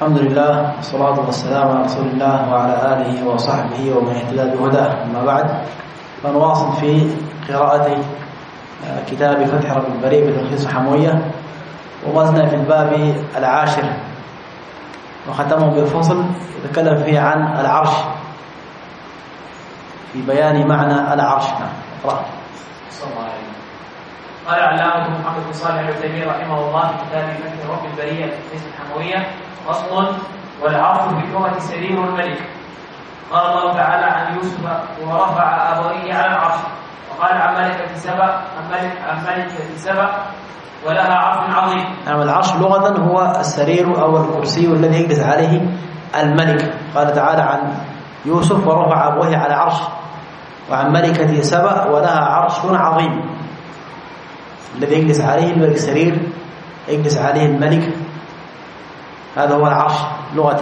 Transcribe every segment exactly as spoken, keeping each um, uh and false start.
الحمد لله والصلاة والسلام على رسول الله وعلى آله وصحبه ومن اهتدى بهداه. أما بعد، فنواصل في قراءة كتاب فتح رب البريء بتلخيص حموية، ومازلنا في الباب العاشر وختمه بالفصل يتكلم فيه عن العرش، في بيان معنى العرش. اقرأ. قال العلامة محمد بن صالح العثيمين رحمه الله في كتاب فتح رب البرية بتلخيص الحموية: فصل: والعرش في اللغة سرير الملك. قال الله تعالى عن يوسف: ورفع أبويه على العرش. وقال عن ملكة سبأ عن ملك عن ملكة سبأ ولها عرش عظيم. نعم، العرش لغة هو السرير أو الكرسي الذي يجلس عليه الملك. قال تعالى عن يوسف: ورفع أبويه على عرش. وعن ملكة سبأ ولها عرش عظيم. الذي يجلس عليه الملك، سرير يجلس عليه الملك، هذا هو العرش لغة.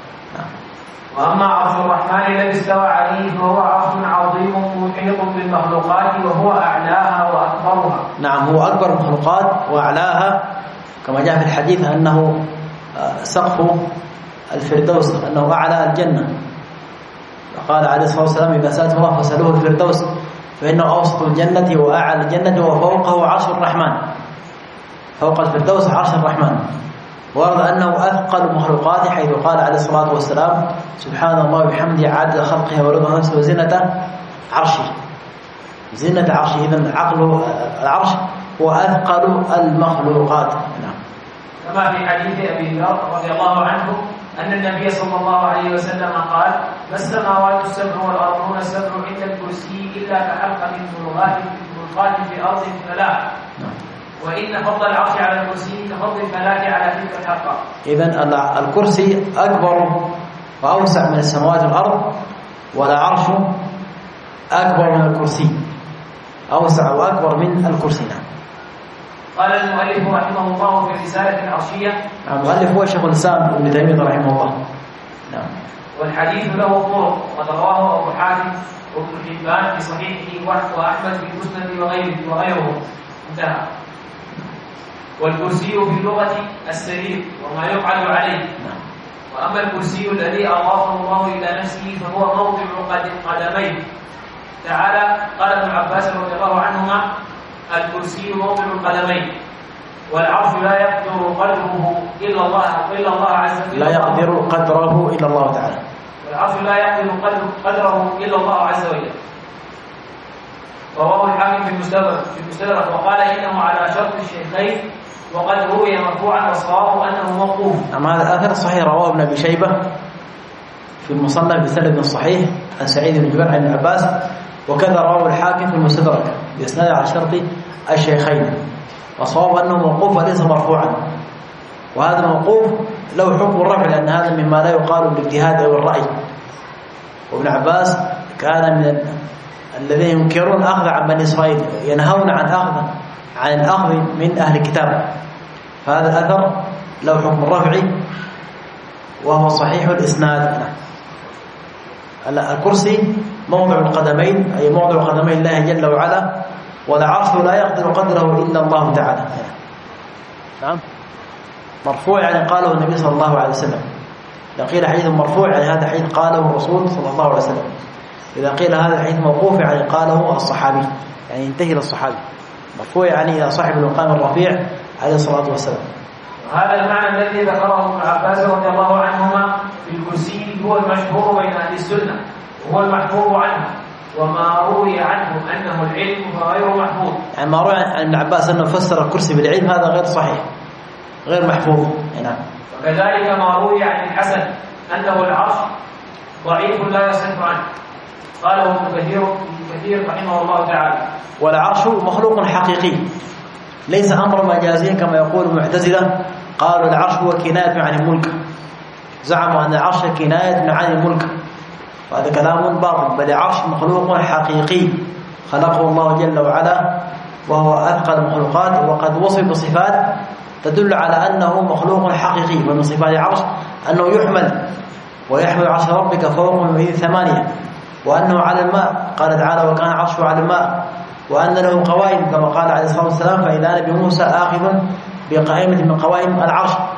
وأما عرش الرحمن الذي استوى عليه فهو عرش عظيم محيط بالمخلوقات وهو أعلاها وأكبرها. نعم، هو أكبر المخلوقات وأعلاها، كما جاء في الحديث أنه سقف الفردوس، أنه أعلى الجنة. وقال عليه الصلاة والسلام: إذا سألتم الله فاسألوه الفردوس فإنه أوسط الجنة وأعلى الجنة وفوقه عرش الرحمن. فوق الفردوس عرش الرحمن. ورد أنه أثقل المخلوقات، حيث قال عليه الصلاة والسلام: سبحان الله وبحمده عدد خلقه ورضا نفسه وزنة عرشه. زنة عرشه، إذن عقل العرش هو أثقل المخلوقات. نعم. كما في حديث أبي ذر رضي الله عنه أن النبي صلى الله عليه وسلم قال: ما السماوات السبع والأرضون السبع عند الكرسي إلا كحلقة من ملقاة في أرض فلاح. وإن فضل العرش على الكرسي كفضل الفلاح على تلك الحلقة. إذن الكرسي أكبر وأوسع من السماوات والأرض، والعرش أكبر من الكرسي، أوسع وأكبر من الكرسي. نعم. قال المؤلف رحمه الله في الرسالة العرشية. المؤلف هو شيخ الإسلام ابن تيمية رحمه الله. نعم. والحديث له طرق، ورواه أبو حاتم وابن حبان في صحيحه وأحمد في المسند وغيره وغيره. انتهى. والكرسي في اللغة السرير وما يقعد عليه. نعم. وأما الكرسي الذي أضافه الله إلى نفسه فهو موضع قدميه تعالى. قال ابن عباس رضي الله عنهما: الكرسي موضع القدمين، والعرش لا يقدر قدره إلا الله إلا الله عز وجل. لا يقدر قدره إلا الله تعالى. والعرش لا يقدر قدره إلا الله عز وجل. رواه الحاكم في المستدرك في المستدرك وقال إنه على شرط الشيخين، وقد روي مرفوعا والصواب أنه موقوف. أما هذا الأثر صحيح، رواه ابن أبي شيبة في المصنف بسند صحيح عن سعيد بن جبير عن ابن عباس، وكذا رواه الحاكم في المستدرك بإسناد على شرط الشيخين، والصواب أنه موقوف وليس مرفوعا. وهذا الموقوف له حكم الرفع، لأن هذا مما لا يقال بالاجتهاد أو الرأي. وابن عباس كان من الذين ينكرون أخذ عن بني إسرائيل، ينهون عن أخذ عن الأخذ من أهل الكتاب. فهذا الأثر له حكم الرفع وهو صحيح الإسناد. الكرسي موضع القدمين، أي موضع قدمي الله جل وعلا، والعرش لا يقدر قدره إلا الله تعالى. نعم. مرفوع يعني قاله النبي صلى الله عليه وسلم. إذا قيل حديث مرفوع يعني هذا حديث قاله الرسول صلى الله عليه وسلم. إذا قيل هذا الحديث موقوف يعني قاله الصحابي، يعني ينتهي للصحابي. مرفوع يعني إلى صاحب المقام الرفيع عليه الصلاة والسلام. هذا المعنى الذي ذكره ابن عباس رضي الله عنهما في الكرسي هو المشهور بين أهل السنة، وهو المحفوظ عنه. وما روي عنه أنه العلم فغير محفوظ. يعني ما روي عن ابن عباس أنه فسر الكرسي بالعلم هذا غير صحيح، غير محفوظ. نعم. وكذلك ما روي عن الحسن أنه العرش ضعيف لا يصح عنه، قاله ابن كثير كثير رحمه الله تعالى. والعرش مخلوق حقيقي، ليس أمر مجازي كما يقول المعتزلة، قالوا العرش هو كناية عن الملك، زعموا أن العرش كناية عن الملك، وهذا كلام باطل. بل العرش مخلوق حقيقي خلقه الله جل وعلا، وهو أثقل المخلوقات، وقد وصف بصفات تدل على أنه مخلوق حقيقي. ومن صفات العرش أنه يحمل، ويحمل عرش ربك فوقهم يومئذ ثمانية، وأنه على الماء، قال تعالى: وكان عرشه على الماء، وأن له قوائم كما قال عليه الصلاة والسلام: فإذا نبي موسى آخذ بقائمة من قوائم العرش.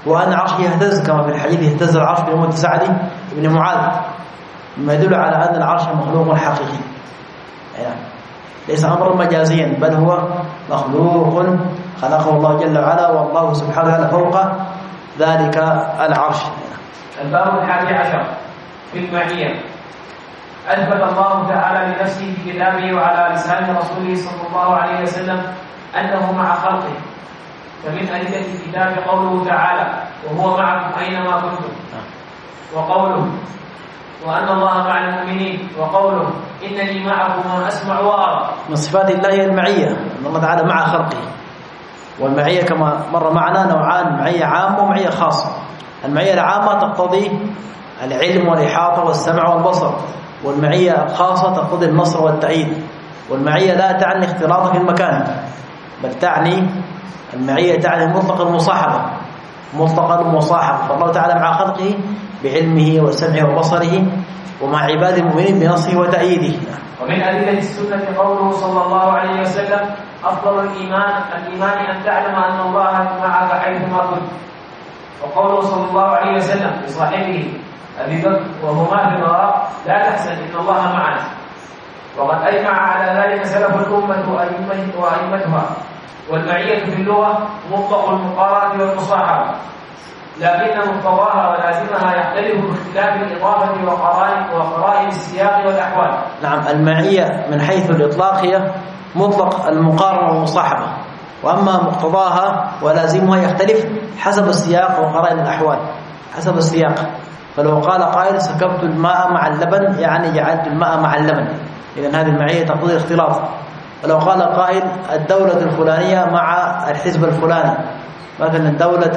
وأن عرشه يهتز كما في الحديث يهتز العرش بموت سعد بن معاذ، مما يدل على أن العرش مخلوق حقيقي، يعني ليس أمرا مجازيا بل هو مخلوق خلقه الله جل وعلا، والله سبحانه وتعالى فوق ذلك العرش. الباب الحادي عشر في المعية. أثبت الله تعالى لنفسه في كتابه وعلى لسان رسوله صلى الله عليه وسلم أنه مع خلقه، فمن أدلة الكتاب قوله تعالى وهو معكم أينما كنتم، وقوله وأن الله مع المؤمنين، وقوله إنني معكم أسمع وأرى. من صفات الله المعية، أن الله تعالى مع خلقه. والمعية كما مر معنا نوعان، معية عامة ومعية خاصة. المعية العامة تقتضي العلم والإحاطة والسمع والبصر، والمعية الخاصة تقتضي النصر والتأييد. والمعية لا تعني اختلاط في المكان، بل تعني المعية تعني مطلق المصاحبة، مطلق المصاحبة. فالله تعالى مع خلقه بعلمه وسمعه وبصره، ومع عباد المؤمنين بنصره وتأييده. ومن أدلة السنة قوله صلى الله عليه وسلم أفضل الإيمان الإيمان أن تعلم أن الله معك حيثما كنت، وقوله صلى الله عليه وسلم لصاحبه أبي بكر وهما في الغار لا تحزن إن الله معنا. وقد أجمع على ذلك سلف الأمة وأئمتها. والمعية في اللغة مطلق المقارنة والمصاحبة، لكن مقتضاها ولازمها يختلف باختلاف الإضافة وقرائن السياق والأحوال. نعم، المعية من حيث الإطلاق هي مطلق المقارنة والمصاحبة، وأما مقتضاها ولازمها يختلف حسب السياق وقرائن الأحوال، حسب السياق. فلو قال قائل سكبت الماء مع اللبن يعني جعلت الماء مع اللبن، إذن هذه المعية تقتضي الاختلاط. ولو قال قائل الدولة الفلانية مع الحزب الفلاني، مثلا دولة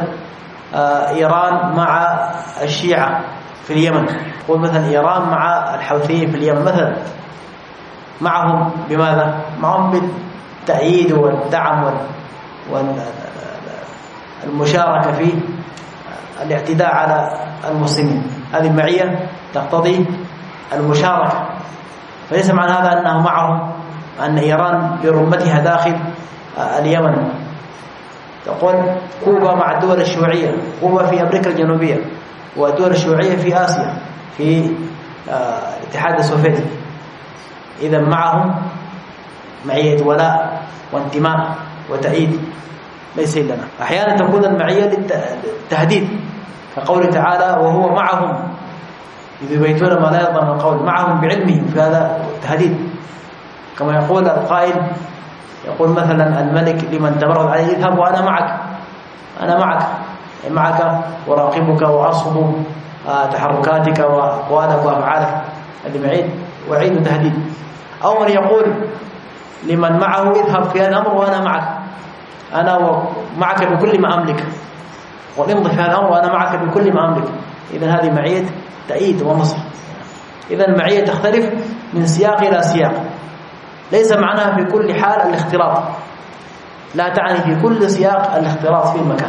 إيران مع الشيعة في اليمن، قول مثلا إيران مع الحوثيين في اليمن مثلا، معهم بماذا؟ معهم بالتأييد والدعم والمشاركة في الاعتداء على المسلمين. هذه المعية تقتضي المشاركة، فليس معنى هذا أنه معهم أن إيران برمتها داخل اليمن. تقول كوبا مع الدول الشيوعية، كوبا في أمريكا الجنوبية، والدول الشيوعية في آسيا في الاتحاد السوفيتي، إذا معهم معية ولاء وانتماء وتأييد ليس لنا. أحيانا تكون المعية للتهديد، كقوله تعالى وهو معهم إذ يبيتون ما لا يرضى من القول، معهم بعلمهم، في هذا تهديد. كما يقول القائل، يقول مثلا الملك لمن تمرد عليه اذهب وأنا معك، أنا معك معك وراقبك وأرصد تحركاتك وأقوالك وأفعالك. هذه معيد وعيد وتهديد. أو من يقول لمن معه اذهب في هذا الأمر وأنا معك، أنا معك بكل ما أملك، وامضي في هذا الأمر وأنا معك بكل ما أملك. إذن هذه معية تأييد ونصر. إذن المعية تختلف من سياق إلى سياق، ليس معناها في كل حال الاختلاط، لا تعني في كل سياق الاختلاط في المكان.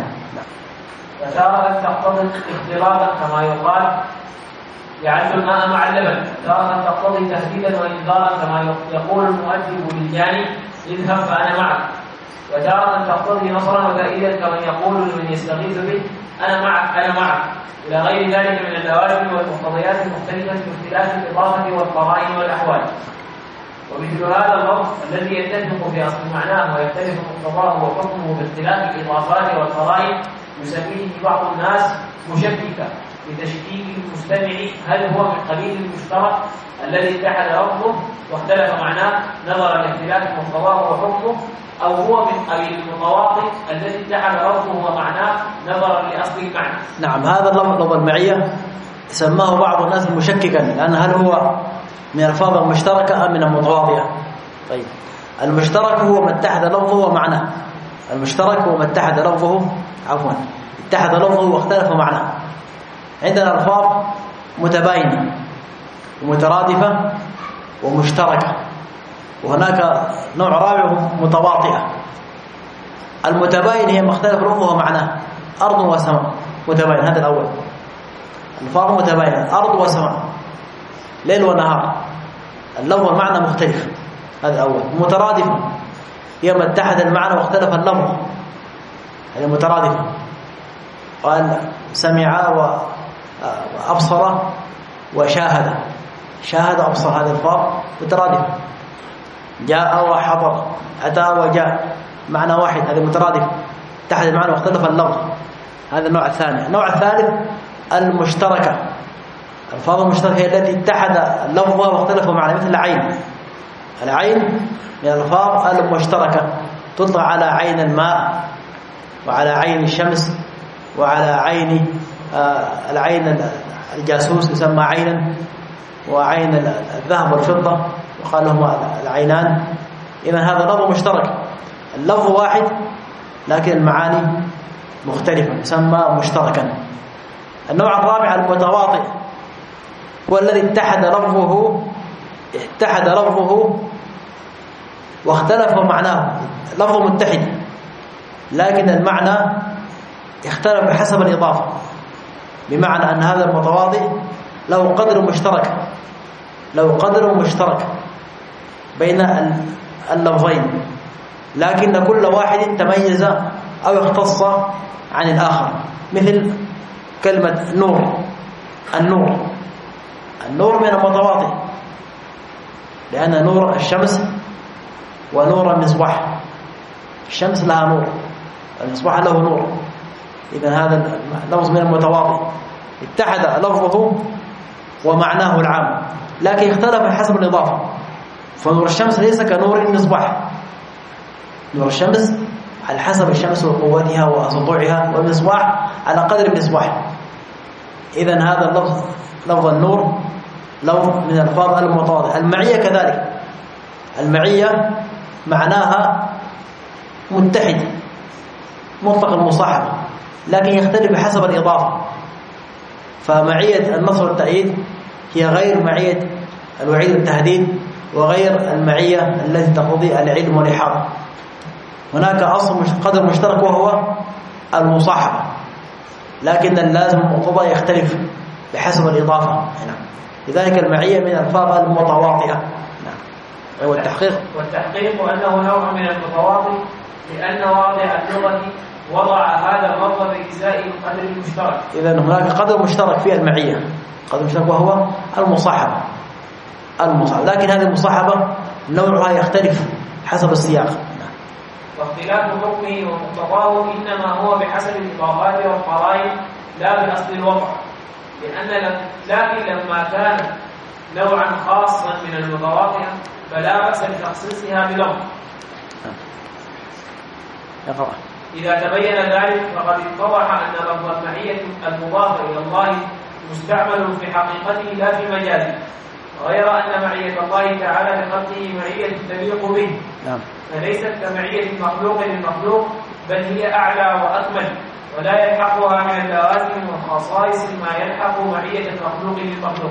فتارة تقتضي اختلاطا كما يقال جعلت الماء مع اللبن، تارة تقتضي تهديدا وإنذارا كما يقول المؤدب للجاني اذهب فأنا معك، وتارة تقتضي نصرا وتأييدا كما يقول لمن يستغيث به أنا معك أنا معك، إلى غير ذلك من اللوازم والمقتضيات المختلفة باختلاف الإضافة والقرائن والأحوال. ومثل هذا اللفظ الذي يتفق في أصل معناه ويختلف مقتضاه وحكمه باختلاف الإضافات والقرائن يسميه بعض الناس مشككا لتشكيك المستمع هل هو من قبيل المشترك الذي اتحد لفظه واختلف معناه نظرا لاختلاف مقتضاه وحكمه، أو هو من قبيل المتواطئ الذي اتحد لفظه ومعناه نظرا لأصل المعنى. نعم، هذا اللفظ لفظ المعية سماه بعض الناس مشككا، لأن هل هو من الألفاظ المشتركة أم من المتواطئة؟ طيب، المشترك هو ما اتحد لفظه ومعناه، المشترك هو ما اتحد لفظه عفوا اتحد لفظه واختلف معناه. عندنا ألفاظ متباينة ومترادفة ومشتركة، وهناك نوع رابع متواطئة. المتباين هي ما اختلف لفظه ومعناه، أرض وسماء متباين، هذا الأول. ألفاظ متباينة أرض وسماء، ليل ونهار، اللفظ والمعنى مختلف، هذا الأول. مترادفة هي ما اتحد المعنى واختلف اللفظ، هذه مترادفة. قال سمع وأبصر وشاهد. شاهد أبصر هذا الفاظ مترادفة. جاء وحضر، أتى وجاء، معنى واحد، هذا مترادف، اتحد المعنى واختلف اللفظ. هذا النوع الثاني. النوع الثالث المشتركة. الألفاظ المشتركة هي التي اتحد لفظها واختلف معنى، مثل العين. العين من الألفاظ المشتركة، تطلق على عين الماء وعلى عين الشمس وعلى عين آه العين الجاسوس يسمى عينا، وعين الذهب والفضة وقال لهما العينان. إذن هذا لفظ مشترك، اللفظ واحد لكن المعاني مختلفة، يسمى مشتركا. النوع الرابع المتواطئ، هو الذي اتحد لفظه اتحد لفظه واختلف معناه. لفظ متحد لكن المعنى يختلف بحسب الإضافة، بمعنى أن هذا المتواطئ له قدر مشترك له قدر مشترك بين اللفظين، لكن كل واحد تميز أو اختص عن الآخر. مثل كلمة نور. النور النور من المتواطئ، لأن نور الشمس ونور المصباح. الشمس لها نور، المصباح له نور. إذن هذا اللفظ من المتواطئ، اتحد لفظه ومعناه العام، لكن اختلف حسب الإضافة. فنور الشمس ليس كنور المصباح. نور الشمس على حسب الشمس وقوتها وسطوعها، والمصباح على قدر المصباح. إذن هذا اللفظ لفظ النور لفظ من الألفاظ المتواطئة. المعية كذلك. المعية معناها متحد مطلق المصاحبة، لكن يختلف بحسب الإضافة. فمعية النصر والتأييد هي غير معية الوعيد والتهديد، وغير المعية التي تقضي العلم والإحاطة. هناك أصل قدر مشترك وهو المصاحبة، لكن اللازم المقتضى يختلف بحسب الإضافة. نعم. لذلك المعية من الألفاظ المتواطئة. نعم. والتحقيق والتحقيق أنه نوع من المتواطئ، لأن واضع اللغة وضع هذا اللفظ بإزاء القدر المشترك. إذن هناك قدر مشترك في المعية، قدر مشترك وهو المصاحبة. المصاحبة، لكن هذه المصاحبة نوعها يختلف حسب السياق. واختلاف حكمه ومقتضاه إنما هو بحسب الإضافات والقرائن لا بأصل الوضع، لأن لكن لما كان نوعا خاصا من المتواطئة فلا بأس بتخصيصها بلفظ. يقرأ. إذا تبين ذلك فقد اتضح أن لفظ المعية المضافة إلى الله مستعمل في حقيقته لا في مجازه، غير أن معية الله تعالى لخلقه معية تليق به. نعم. فليست كمعية المخلوق للمخلوق، بل هي أعلى وأكمل، ولا يلحقها من اللوازم والخصائص ما يلحق معية المخلوق للمخلوق.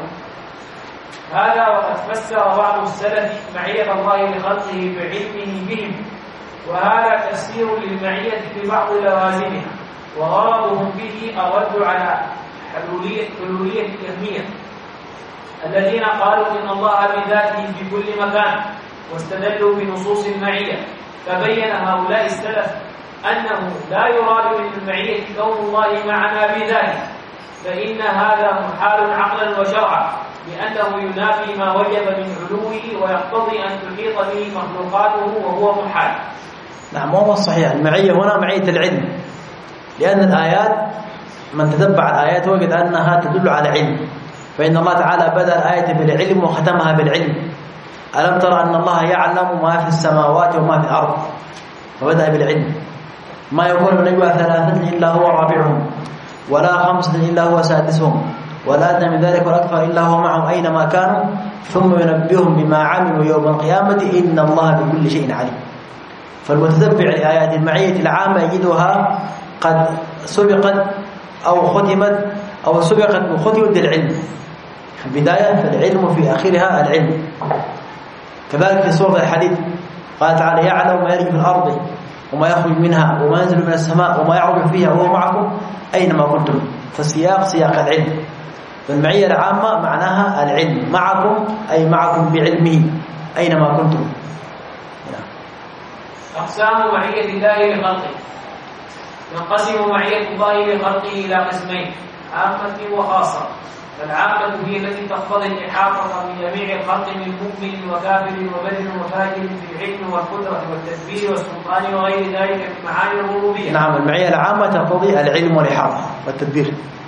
هذا وقد فسر بعض السلف معية الله لخلقه بعلمه بهم، وهذا تفسير للمعية في بعض لوازمها، وغرضهم به الرد على حلولية حلولية الكمية الذين قالوا إن الله بذاته في كل مكان، واستدلوا بنصوص المعية. فبين هؤلاء السلف أنه لا يراد من المعية كون الله معنا بذاته، فإن هذا محال عقلا وشرعا، لأنه ينافي ما وجب من علوه ويقتضي أن تحيط به مخلوقاته وهو محال. نعم، وهو الصحيح. المعية هنا معية العلم، لأن الآيات من تتبع الآيات وجد أنها تدل على علم. فإن الله تعالى بدأ الآية بالعلم وختمها بالعلم. ألم ترى أن الله يعلم ما في السماوات وما في الأرض، فبدأ بالعلم. ما يكون من نجوى ثلاثة إلا هو رابعهم، ولا خمسة إلا هو سادسهم، ولا أدنى من ذلك ولا أكثر إلا هو معهم أينما كانوا، ثم ينبئهم بما عملوا يوم القيامة إن الله بكل شيء عليم. فالمتتبع لآيات المعية العامة يجدها قد سبقت أو ختمت أو سبقت وختمت بالعلم. في البداية فالعلم، في آخرها العلم. كذلك في سورة الحديد قال تعالى يعلم ما يلج في الأرض وما يخرج منها وما ينزل من السماء وما يعرج فيها وهو معكم أينما كنتم. فالسياق سياق العلم. فالمعية العامة معناها العلم، معكم أي معكم بعلمه أينما كنتم. أقسام معية الله لخلقه. تنقسم معية الله لخلقه إلى قسمين: عامة وخاصة. فالعامة هي التي تقتضي الإحاطة بجميع الخلق من مؤمن وكافر وبر وفاجر في العلم والقدرة والتدبير والسلطان وغير ذلك من معاني الربوبية. نعم، المعية العامة تقتضي العلم والإحاطة والتدبير.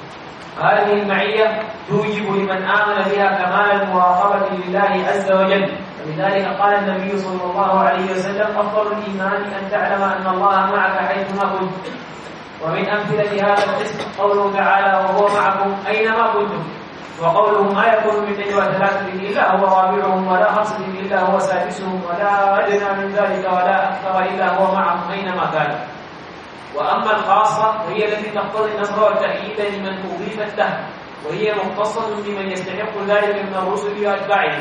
هذه المعية توجب لمن آمن بها كمال المراقبة لله عز وجل، ولذلك قال النبي صلى الله عليه وسلم: أفضل الإيمان أن تعلم أن الله معك حيثما كنت. ومن أمثلة هذا القسم قوله تعالى: وهو معكم أينما كنتم، وقوله: ما يكون من نجوى ثلاثة إلا هو رابعهم ولا خمسة إلا هو سادسهم ولا أدنى من ذلك ولا أكثر إلا هو معهم أينما كانوا. وأما الخاصة وهي التي تقتضي النصر والتأييد لمن أضيفت له، وهي مختصة بمن يستحق ذلك من الرسل وأتباعهم.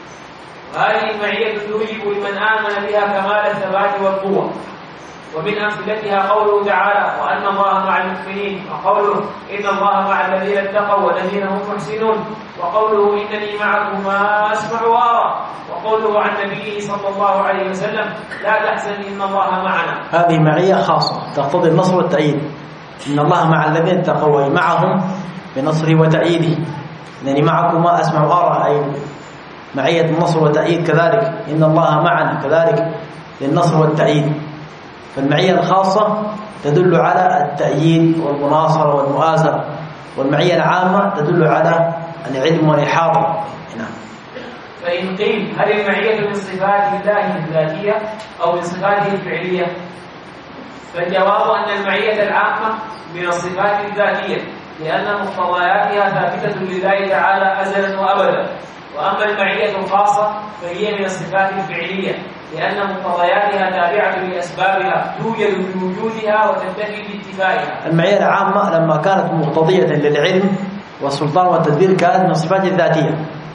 وهذه المعية توجب لمن آمن بها كمال الثبات والقوة. ومن أمثلتها قوله تعالى: وأن الله مع المؤمنين، وقوله: إن الله مع الذين اتقوا والذين هم محسنون، وقوله: إنني معكما أسمع وأرى، وقوله عن نبيه صلى الله عليه وسلم: لا تحزن إن الله معنا. هذه معية خاصة تقتضي النصر والتأييد. إن الله مع الذين اتقوا، معهم بنصره وتأييده. إنني معكما أسمع وأرى، أي معية النصر والتأييد كذلك. إن الله معنا كذلك للنصر والتأييد. فالمعية الخاصة تدل على التأييد والمناصرة والمؤازرة، والمعية العامة تدل على العلم والإحاطة. نعم. فإن قيل: هل المعية من صفات الله الذاتية أو من صفاته الفعلية؟ فالجواب أن المعية العامة من الصفات الذاتية، لأن مقتضياتها ثابتة لله تعالى أزلا وأبدا. وأما المعية الخاصة فهي من الصفات الفعلية، لأن مقتضياتها تابعة لأسبابها توجد بوجودها وتنتهي باتفاقها. المعية العامة لما كانت مقتضية للعلم والسلطان والتدبير كانت من الصفات الذاتية،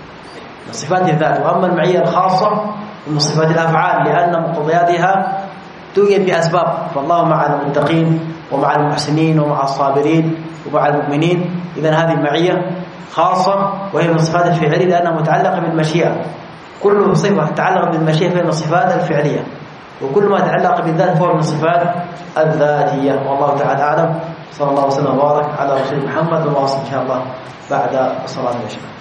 من صفات الذات. وأما المعية الخاصة من صفات الأفعال، لأن مقتضياتها توجد بأسباب. فالله مع المتقين ومع المحسنين ومع الصابرين ومع المؤمنين. إذن هذه المعية خاصة وهي من الصفات الفعلية لأنها متعلقة بالمشيئة. كل صفة تتعلق بالمشيئة فهي من الصفات الفعلية، وكل ما يتعلق بالذات فهو من الصفات الذاتية. والله تعالى أعلم. صلى الله وسلم وبارك على رسول محمد. وواصل إن شاء الله بعد صلاة العشاء.